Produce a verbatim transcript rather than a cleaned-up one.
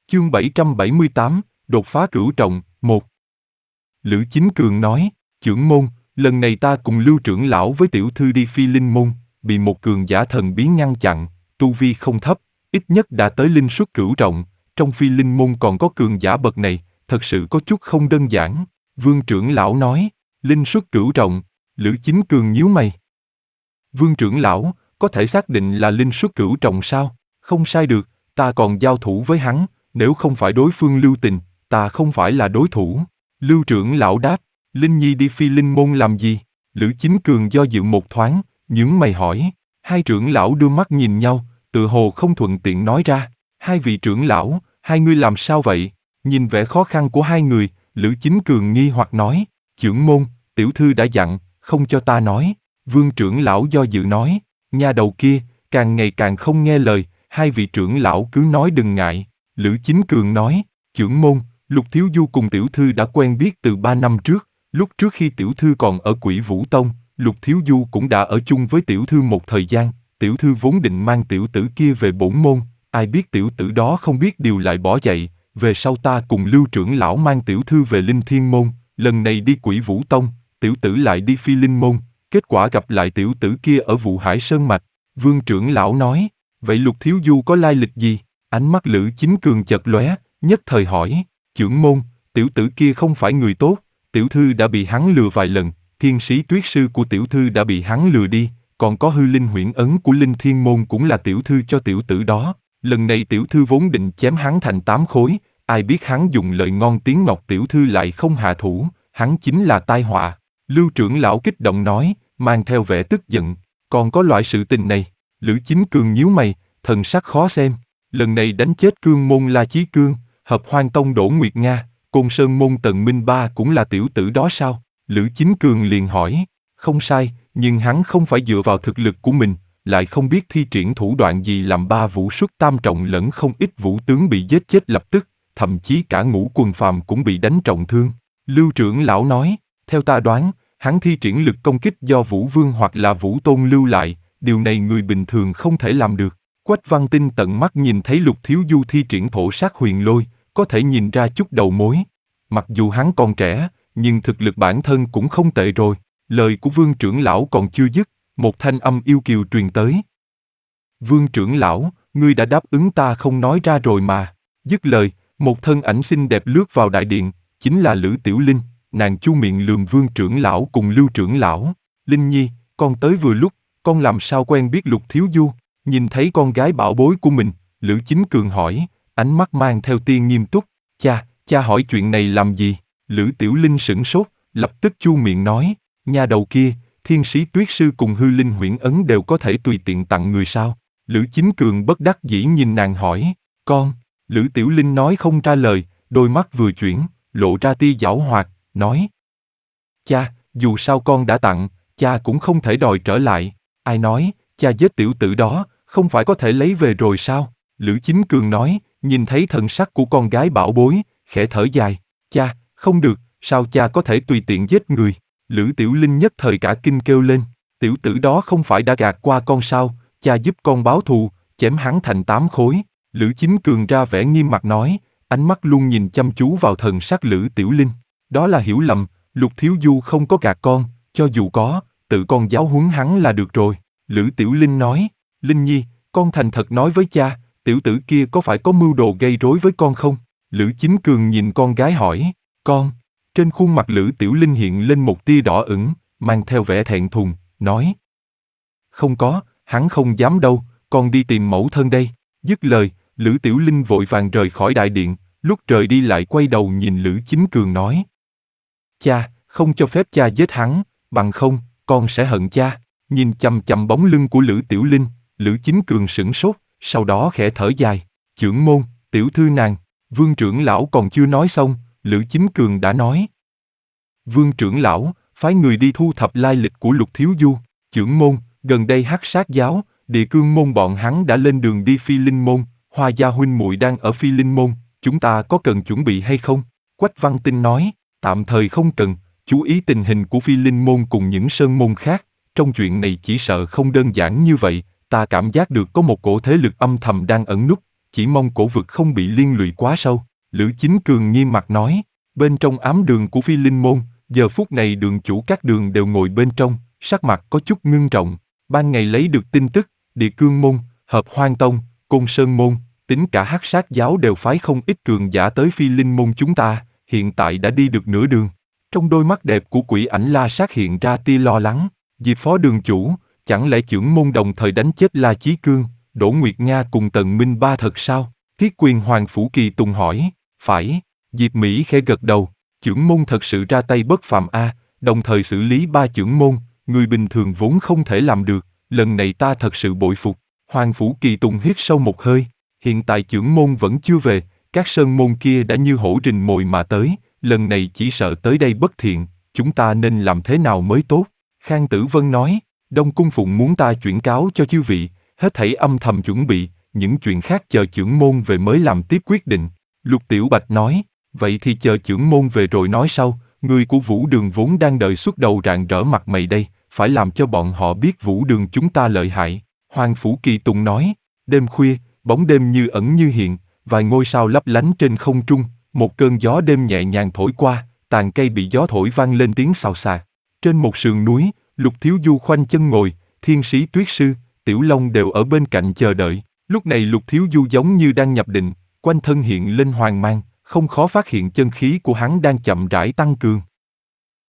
Chương bảy trăm bảy mươi tám, đột phá cửu trọng, một. Lữ Chính Cường nói, trưởng môn, lần này ta cùng Lưu trưởng lão với tiểu thư đi Phi Linh môn, bị một cường giả thần bí ngăn chặn, tu vi không thấp, ít nhất đã tới linh xuất cửu trọng, trong Phi Linh môn còn có cường giả bậc này, thật sự có chút không đơn giản. Vương trưởng lão nói, linh xuất cửu trọng. Lữ Chính Cường nhíu mày. Vương trưởng lão, có thể xác định là linh xuất cửu trọng sao? Không sai được, ta còn giao thủ với hắn, nếu không phải đối phương lưu tình, ta không phải là đối thủ. Lưu trưởng lão đáp, Linh Nhi đi Phi Linh môn làm gì? Lữ Chính Cường do dự một thoáng, nhướng mày hỏi. Hai trưởng lão đưa mắt nhìn nhau, tự hồ không thuận tiện nói ra. Hai vị trưởng lão, hai ngươi làm sao vậy? Nhìn vẻ khó khăn của hai người, Lữ Chính Cường nghi hoặc nói, trưởng môn, tiểu thư đã dặn, không cho ta nói. Vương trưởng lão do dự nói, nha đầu kia, càng ngày càng không nghe lời, hai vị trưởng lão cứ nói đừng ngại. Lữ Chính Cường nói, trưởng môn, Lục Thiếu Du cùng tiểu thư đã quen biết từ ba năm trước, lúc trước khi tiểu thư còn ở Quỷ Vũ Tông, Lục Thiếu Du cũng đã ở chung với tiểu thư một thời gian, tiểu thư vốn định mang tiểu tử kia về bổn môn, ai biết tiểu tử đó không biết điều lại bỏ chạy, về sau ta cùng Lưu trưởng lão mang tiểu thư về Linh Thiên môn, lần này đi Quỷ Vũ Tông, tiểu tử lại đi Phi Linh môn, kết quả gặp lại tiểu tử kia ở Vụ Hải Sơn Mạch. Vương trưởng lão nói, vậy Lục Thiếu Du có lai lịch gì? Ánh mắt Lữ Chính Cường chợt lóe, nhất thời hỏi, trưởng môn, tiểu tử kia không phải người tốt, tiểu thư đã bị hắn lừa vài lần, thiên sĩ tuyết sư của tiểu thư đã bị hắn lừa đi, còn có hư linh huyễn ấn của Linh Thiên môn cũng là tiểu thư cho tiểu tử đó. Lần này tiểu thư vốn định chém hắn thành tám khối, ai biết hắn dùng lời ngon tiếng ngọt tiểu thư lại không hạ thủ, hắn chính là tai họa. Lưu trưởng lão kích động nói, mang theo vẻ tức giận, còn có loại sự tình này. Lữ Chính Cường nhíu mày, thần sắc khó xem. Lần này đánh chết Cương môn La Chí Cương, Hợp Hoan Tông Đỗ Nguyệt Nga, Côn Sơn môn Tần Minh Ba cũng là tiểu tử đó sao? Lữ Chính Cường liền hỏi, không sai, nhưng hắn không phải dựa vào thực lực của mình, lại không biết thi triển thủ đoạn gì làm ba vũ xuất tam trọng lẫn không ít vũ tướng bị giết chết lập tức, thậm chí cả Ngũ Quần Phàm cũng bị đánh trọng thương. Lưu trưởng lão nói, theo ta đoán, hắn thi triển lực công kích do Vũ Vương hoặc là Vũ Tôn lưu lại, điều này người bình thường không thể làm được. Quách Văn Tinh tận mắt nhìn thấy Lục Thiếu Du thi triển thổ sát huyền lôi, có thể nhìn ra chút đầu mối. Mặc dù hắn còn trẻ, nhưng thực lực bản thân cũng không tệ rồi. Lời của Vương trưởng lão còn chưa dứt, một thanh âm yêu kiều truyền tới. Vương trưởng lão, ngươi đã đáp ứng ta không nói ra rồi mà. Dứt lời, một thân ảnh xinh đẹp lướt vào đại điện, chính là Lữ Tiểu Linh. Nàng chu miệng lườm Vương trưởng lão cùng Lưu trưởng lão. Linh Nhi, con tới vừa lúc, con làm sao quen biết Lục Thiếu Du? Nhìn thấy con gái bảo bối của mình, Lữ Chính Cường hỏi, ánh mắt mang theo tia nghiêm túc. Cha, cha hỏi chuyện này làm gì? Lữ Tiểu Linh sửng sốt, lập tức chu miệng nói, nhà đầu kia, thiên sĩ tuyết sư cùng hư linh huyễn ấn đều có thể tùy tiện tặng người sao? Lữ Chính Cường bất đắc dĩ nhìn nàng hỏi, con. Lữ Tiểu Linh nói không ra lời, đôi mắt vừa chuyển, lộ ra tia giảo hoạt, nói, cha, dù sao con đã tặng, cha cũng không thể đòi trở lại. Ai nói, cha giết tiểu tử đó, không phải có thể lấy về rồi sao? Lữ Chính Cường nói, nhìn thấy thần sắc của con gái bảo bối, khẽ thở dài, cha, không được, sao cha có thể tùy tiện giết người? Lữ Tiểu Linh nhất thời cả kinh kêu lên, tiểu tử đó không phải đã gạt qua con sao, cha giúp con báo thù, chém hắn thành tám khối. Lữ Chính Cường ra vẻ nghiêm mặt nói, ánh mắt luôn nhìn chăm chú vào thần sắc Lữ Tiểu Linh. Đó là hiểu lầm, Lục Thiếu Du không có gạt con, cho dù có, tự con giáo huấn hắn là được rồi. Lữ Tiểu Linh nói, Linh Nhi, con thành thật nói với cha, tiểu tử kia có phải có mưu đồ gây rối với con không? Lữ Chính Cường nhìn con gái hỏi, con. Trên khuôn mặt Lữ Tiểu Linh hiện lên một tia đỏ ửng, mang theo vẻ thẹn thùng, nói, không có, hắn không dám đâu, con đi tìm mẫu thân đây. Dứt lời, Lữ Tiểu Linh vội vàng rời khỏi đại điện, lúc rời đi lại quay đầu nhìn Lữ Chính Cường nói, cha, không cho phép cha giết hắn, bằng không, con sẽ hận cha. Nhìn chằm chằm bóng lưng của Lữ Tiểu Linh, Lữ Chính Cường sửng sốt, sau đó khẽ thở dài, trưởng môn, tiểu thư nàng. Vương trưởng lão còn chưa nói xong, Lữ Chính Cường đã nói, Vương trưởng lão, phái người đi thu thập lai lịch của Lục Thiếu Du. Trưởng môn, gần đây Hắc Sát giáo, Địa Cương môn bọn hắn đã lên đường đi Phi Linh môn, Hoa gia huynh muội đang ở Phi Linh môn, chúng ta có cần chuẩn bị hay không? Quách Văn Tinh nói, tạm thời không cần, chú ý tình hình của Phi Linh môn cùng những sơn môn khác, trong chuyện này chỉ sợ không đơn giản như vậy, ta cảm giác được có một cổ thế lực âm thầm đang ẩn núp, chỉ mong cổ vực không bị liên lụy quá sâu. Lữ Chính Cường nghiêm mặt nói, bên trong ám đường của Phi Linh Môn, giờ phút này đường chủ các đường đều ngồi bên trong, sắc mặt có chút ngưng trọng. Ban ngày lấy được tin tức, Địa Cương Môn, Hợp Hoang Tông, Côn Sơn Môn, tính cả Hắc Sát Giáo đều phái không ít cường giả tới Phi Linh Môn chúng ta, hiện tại đã đi được nửa đường. Trong đôi mắt đẹp của Quỷ Ảnh La Sát hiện ra tia lo lắng. Diệp phó đường chủ, chẳng lẽ chưởng môn đồng thời đánh chết La Chí Cương, Đỗ Nguyệt Nga cùng Tần Minh Ba thật sao? Thiết Quyền Hoàng Phủ Kỳ Tùng hỏi. Phải. Diệp Mỹ khẽ gật đầu. Chưởng môn thật sự ra tay bất phàm a, đồng thời xử lý ba chưởng môn, người bình thường vốn không thể làm được, lần này ta thật sự bội phục. Hoàng Phủ Kỳ Tùng hít sâu một hơi. Hiện tại chưởng môn vẫn chưa về, các sơn môn kia đã như hổ rình mồi mà tới, lần này chỉ sợ tới đây bất thiện, chúng ta nên làm thế nào mới tốt? Khang Tử Vân nói, Đông Cung Phụng muốn ta chuyển cáo cho chư vị, hết thảy âm thầm chuẩn bị, những chuyện khác chờ chưởng môn về mới làm tiếp quyết định. Lục Tiểu Bạch nói, vậy thì chờ chưởng môn về rồi nói sau, người của Vũ Đường vốn đang đợi suốt đầu rạng rỡ mặt mày đây, phải làm cho bọn họ biết Vũ Đường chúng ta lợi hại. Hoàng Phủ Kỳ Tùng nói, đêm khuya, bóng đêm như ẩn như hiện, vài ngôi sao lấp lánh trên không trung, một cơn gió đêm nhẹ nhàng thổi qua, tàn cây bị gió thổi vang lên tiếng xào xạc. Trên một sườn núi, Lục Thiếu Du khoanh chân ngồi, Thiên Sĩ Tuyết Sư, Tiểu Long đều ở bên cạnh chờ đợi. Lúc này Lục Thiếu Du giống như đang nhập định, quanh thân hiện lên hoàng mang, không khó phát hiện chân khí của hắn đang chậm rãi tăng cường.